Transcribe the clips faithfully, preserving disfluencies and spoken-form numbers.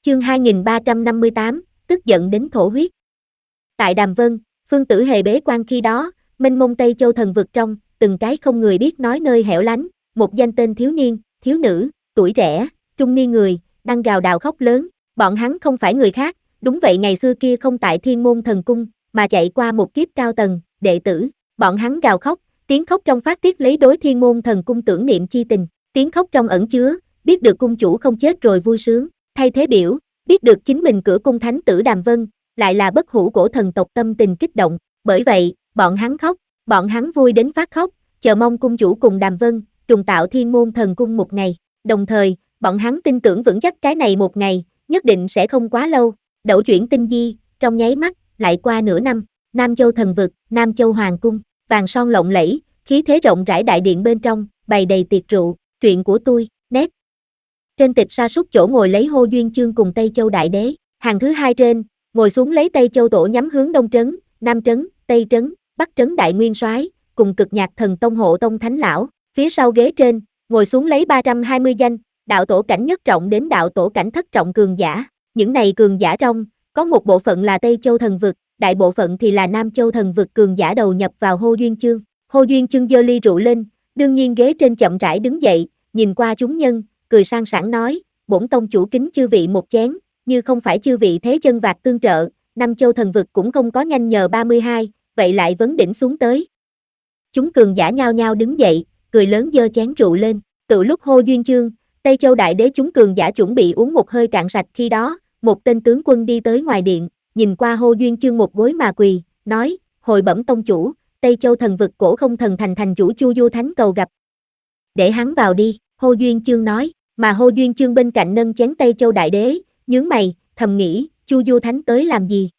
Chương hai nghìn ba trăm năm mươi tám, tức giận đến thổ huyết. Tại Đàm Vân, Phương Tử Hề bế quan khi đó, mênh mông Tây Châu thần vực trong, từng cái không người biết nói nơi hẻo lánh, một danh tên thiếu niên, thiếu nữ, tuổi trẻ, trung niên người, đang gào đào khóc lớn, bọn hắn không phải người khác, đúng vậy ngày xưa kia không tại Thiên Môn Thần Cung, mà chạy qua một kiếp cao tầng, đệ tử, bọn hắn gào khóc, tiếng khóc trong phát tiết lấy đối Thiên Môn Thần Cung tưởng niệm chi tình, tiếng khóc trong ẩn chứa, biết được cung chủ không chết rồi vui sướng, thay thế biểu, biết được chính mình cửa cung thánh tử Đàm Vân, lại là bất hủ cổ thần tộc tâm tình kích động, bởi vậy, bọn hắn khóc, bọn hắn vui đến phát khóc, chờ mong cung chủ cùng Đàm Vân, trùng tạo Thiên Môn Thần Cung một ngày, đồng thời, bọn hắn tin tưởng vững chắc cái này một ngày, nhất định sẽ không quá lâu, đẩu chuyển tinh di, trong nháy mắt, lại qua nửa năm, Nam Châu thần vực, Nam Châu Hoàng Cung, vàng son lộng lẫy, khí thế rộng rãi đại điện bên trong, bày đầy tiệc rượu, truyện của tôi, nét. Trên tịch sa sút chỗ ngồi lấy Hô Duyên Chương cùng Tây Châu Đại Đế, hàng thứ hai trên, ngồi xuống lấy Tây Châu tổ nhắm hướng Đông Trấn, Nam Trấn, Tây Trấn, Bắc Trấn Đại Nguyên Soái, cùng Cực Nhạc Thần Tông hộ tông thánh lão, phía sau ghế trên, ngồi xuống lấy ba trăm hai mươi danh, đạo tổ cảnh nhất trọng đến đạo tổ cảnh thất trọng cường giả, những này cường giả trong, có một bộ phận là Tây Châu thần vực, đại bộ phận thì là Nam Châu thần vực cường giả đầu nhập vào Hô Duyên Chương. Hô Duyên Chương giơ ly rượu lên, đương nhiên ghế trên chậm rãi đứng dậy, nhìn qua chúng nhân, cười sang sảng nói, bổn tông chủ kính chư vị một chén, như không phải chư vị thế chân vạc tương trợ, Nam Châu thần vực cũng không có nhanh nhờ ba mươi hai, vậy lại vấn đỉnh xuống tới. Chúng cường giả nhao nhao đứng dậy, cười lớn giơ chén rượu lên, từ lúc Hô Duyên Chương, Tây Châu Đại Đế chúng cường giả chuẩn bị uống một hơi cạn sạch khi đó, một tên tướng quân đi tới ngoài điện, nhìn qua Hô Duyên Chương một gối mà quỳ, nói, hồi bẩm tông chủ, Tây Châu thần vực cổ không thần thành thành chủ Chu Du Thánh cầu gặp. Để hắn vào đi, Hô Duyên Chương nói, mà Hô Duyên Chương bên cạnh nâng chén Tây Châu Đại Đế, nhướng mày, thầm nghĩ, Chu Du Thánh tới làm gì?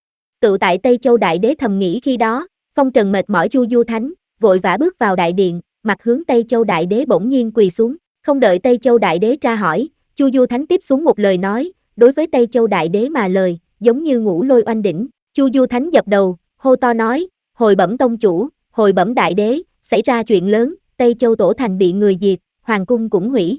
Tự tại Tây Châu Đại Đế thầm nghĩ khi đó, phong trần mệt mỏi Chu Du Thánh, vội vã bước vào đại điện, mặt hướng Tây Châu Đại Đế bỗng nhiên quỳ xuống, không đợi Tây Châu Đại Đế tra hỏi, Chu Du Thánh tiếp xuống một lời nói, đối với Tây Châu Đại Đế mà lời, giống như ngũ lôi oanh đỉnh, Chu Du Thánh dập đầu, hô to nói, hồi bẩm tông chủ, hồi bẩm Đại Đế, xảy ra chuyện lớn, Tây Châu Tổ Thành bị người diệt, Hoàng cung cũng hủy.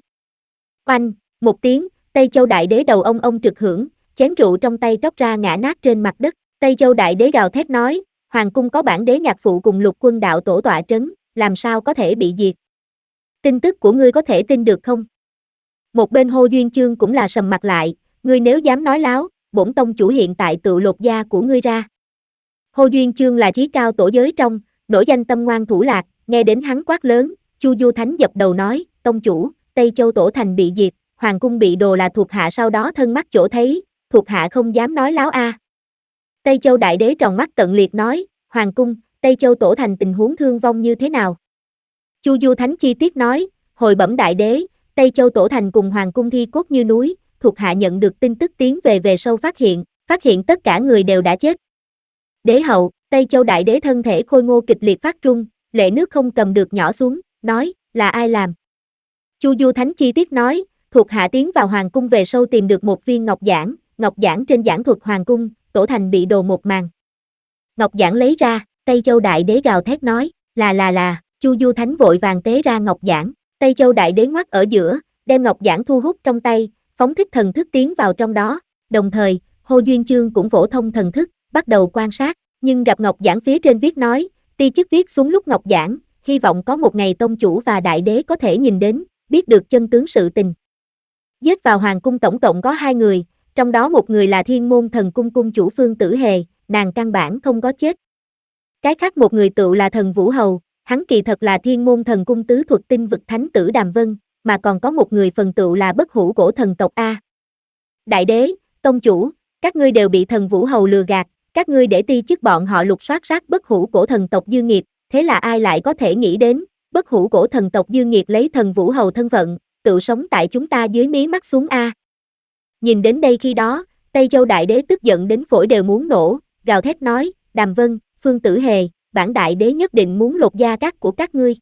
Oanh, một tiếng, Tây Châu Đại Đế đầu ông ông trực hưởng, chén rượu trong tay tróc ra ngã nát trên mặt đất, Tây Châu Đại Đế gào thét nói, Hoàng cung có bản đế nhạc phụ cùng lục quân đạo tổ tọa trấn, làm sao có thể bị diệt? Tin tức của ngươi có thể tin được không? Một bên Hô Duyên Chương cũng là sầm mặt lại, ngươi nếu dám nói láo, bổn tông chủ hiện tại tự lột da của ngươi ra. Hô Duyên Chương là chí cao tổ giới trong, nổi danh tâm ngoan thủ lạc, nghe đến hắn quát lớn, Chu Du Thánh dập đầu nói, tông chủ, Tây Châu Tổ Thành bị diệt, Hoàng cung bị đồ là thuộc hạ sau đó thân mắt chỗ thấy, thuộc hạ không dám nói láo a. Tây Châu Đại Đế tròn mắt tận liệt nói, Hoàng cung, Tây Châu Tổ Thành tình huống thương vong như thế nào? Chu Du Thánh chi tiết nói, hồi bẩm Đại Đế, Tây Châu Tổ Thành cùng Hoàng cung thi cốt như núi, thuộc hạ nhận được tin tức tiến về về sâu phát hiện, phát hiện tất cả người đều đã chết. Đế hậu, Tây Châu Đại Đế thân thể khôi ngô kịch liệt phát run, lệ nước không cầm được nhỏ xuống, nói, là ai làm? Chu Du Thánh chi tiết nói, thuộc hạ tiến vào Hoàng cung về sâu tìm được một viên ngọc giản, ngọc giản trên giảng thuật Hoàng cung, Tổ Thành bị đồ một màn. Ngọc giản lấy ra, Tây Châu Đại Đế gào thét nói, là là là, Chu Du Thánh vội vàng tế ra ngọc giản, Tây Châu Đại Đế ngoắt ở giữa, đem ngọc giản thu hút trong tay, phóng thích thần thức tiến vào trong đó, đồng thời, Hô Duyên Chương cũng phổ thông thần thức, bắt đầu quan sát, nhưng gặp ngọc giản phía trên viết nói, ti chức viết xuống lúc ngọc giản, hy vọng có một ngày tông chủ và đại đế có thể nhìn đến, biết được chân tướng sự tình. Giết vào Hoàng cung tổng cộng có hai người, trong đó một người là Thiên Môn Thần Cung cung chủ Phương Tử Hề, nàng căn bản không có chết. Cái khác một người tựu là thần Vũ Hầu, hắn kỳ thật là Thiên Môn Thần Cung tứ thuật tinh vực thánh tử Đàm Vân, mà còn có một người phần tựu là bất hủ cổ thần tộc A. Đại đế, tông chủ, các ngươi đều bị thần Vũ Hầu lừa gạt, các ngươi để ti chức bọn họ lục soát sát bất hủ cổ thần tộc Dương Nghiệt, thế là ai lại có thể nghĩ đến, bất hủ cổ thần tộc Dương Nghiệt lấy thần Vũ Hầu thân phận, tự sống tại chúng ta dưới mí mắt xuống A. Nhìn đến đây khi đó, Tây Châu Đại Đế tức giận đến phổi đều muốn nổ, gào thét nói, Đàm Vân, Phương Tử Hề, bản đại đế nhất định muốn lột da cát của các ngươi.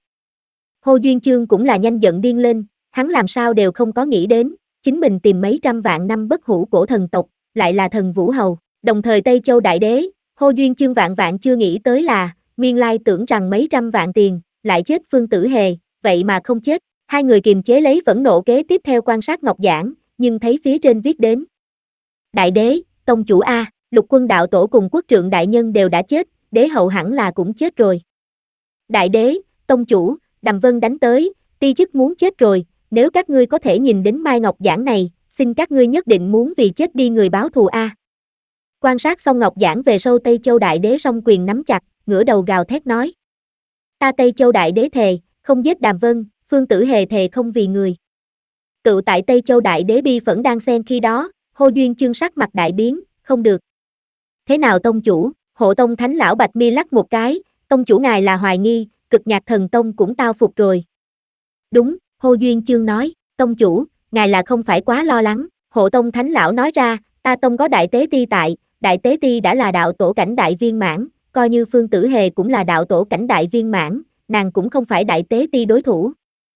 Hô Duyên Chương cũng là nhanh giận điên lên, hắn làm sao đều không có nghĩ đến, chính mình tìm mấy trăm vạn năm bất hủ cổ thần tộc, lại là thần Vũ Hầu, đồng thời Tây Châu Đại Đế, Hô Duyên Chương vạn vạn chưa nghĩ tới là, nguyên lai tưởng rằng mấy trăm vạn tiền, lại chết Phương Tử Hề, vậy mà không chết, hai người kiềm chế lấy phẫn nộ kế tiếp theo quan sát ngọc giản, nhưng thấy phía trên viết đến. Đại đế, tông chủ a, Lục Quân đạo tổ cùng Quốc Trượng đại nhân đều đã chết, đế hậu hẳn là cũng chết rồi. Đại đế, tông chủ, Đàm Vân đánh tới, ti chức muốn chết rồi, nếu các ngươi có thể nhìn đến Mai Ngọc Giảng này, xin các ngươi nhất định muốn vì chết đi người báo thù a. Quan sát xong Ngọc Giảng về sau, Tây Châu đại đế song quyền nắm chặt, ngửa đầu gào thét nói: Ta Tây Châu đại đế thề, không giết Đàm Vân, Phương Tử Hề thề không vì người. Cựu tại Tây Châu đại đế bi phẫn đang xen khi đó, Hô Duyên Chương sắc mặt đại biến, không được. Thế nào tông chủ? Hộ Tông Thánh lão Bạch mi lắc một cái, tông chủ ngài là hoài nghi, Cực Nhạc Thần Tông cũng tao phục rồi. Đúng, Hô Duyên Chương nói, tông chủ, ngài là không phải quá lo lắng. Hộ Tông Thánh lão nói ra, ta tông có đại tế ti tại, đại tế ti đã là đạo tổ cảnh đại viên mãn, coi như Phương Tử Hề cũng là đạo tổ cảnh đại viên mãn, nàng cũng không phải đại tế ti đối thủ.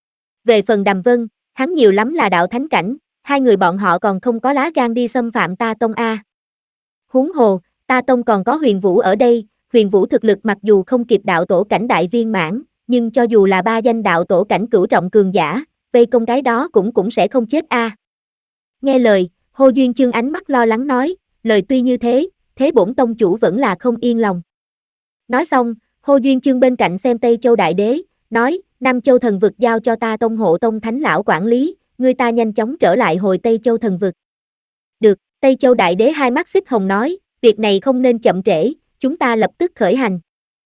Về phần Đàm Vân, hắn nhiều lắm là đạo thánh cảnh, hai người bọn họ còn không có lá gan đi xâm phạm ta tông a. Huống hồ, ta tông còn có Huyền Vũ ở đây, Huyền Vũ thực lực mặc dù không kịp đạo tổ cảnh đại viên mãn, nhưng cho dù là ba danh đạo tổ cảnh cửu trọng cường giả, vây công cái đó cũng cũng sẽ không chết a. Nghe lời, Hô Duyên Chương ánh mắt lo lắng nói, lời tuy như thế, thế bổn tông chủ vẫn là không yên lòng. Nói xong, Hô Duyên Chương bên cạnh xem Tây Châu đại đế, nói, Nam Châu thần vực giao cho ta tông Hộ Tông Thánh lão quản lý, ngươi ta nhanh chóng trở lại hồi Tây Châu thần vực. Được, Tây Châu đại đế hai mắt xích hồng nói, việc này không nên chậm trễ, chúng ta lập tức khởi hành.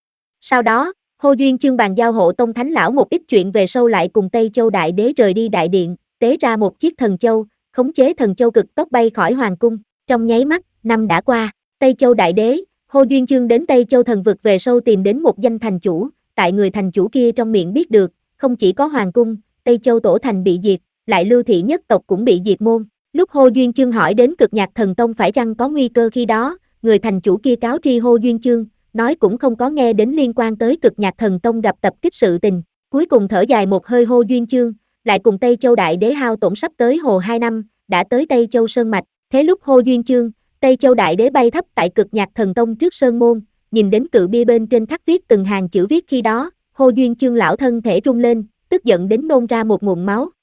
Sau đó, Hô Duyên Chương bàn giao Hộ Tông Thánh lão một ít chuyện về sau lại cùng Tây Châu đại đế rời đi đại điện, tế ra một chiếc thần châu, khống chế thần châu cực tốc bay khỏi hoàng cung. Trong nháy mắt, năm đã qua, Tây Châu đại đế, Hô Duyên Chương đến Tây Châu thần vực về sau tìm đến một danh thành chủ, tại người thành chủ kia trong miệng biết được, không chỉ có hoàng cung, Tây Châu tổ thành bị diệt, lại Lưu thị nhất tộc cũng bị diệt môn. Lúc Hô Duyên Chương hỏi đến Cực Nhạc Thần Tông phải chăng có nguy cơ khi đó, người thành chủ kia cáo tri Hô Duyên Chương, nói cũng không có nghe đến liên quan tới Cực Nhạc Thần Tông gặp tập kích sự tình. Cuối cùng thở dài một hơi Hô Duyên Chương, lại cùng Tây Châu đại đế hao tổn sắp tới hồ hai năm, đã tới Tây Châu Sơn Mạch. Thế lúc Hô Duyên Chương, Tây Châu đại đế bay thấp tại Cực Nhạc Thần Tông trước sơn môn, nhìn đến cự bia bên trên khắc viết từng hàng chữ viết khi đó, Hô Duyên Chương lão thân thể rung lên, tức giận đến nôn ra một nguồn máu.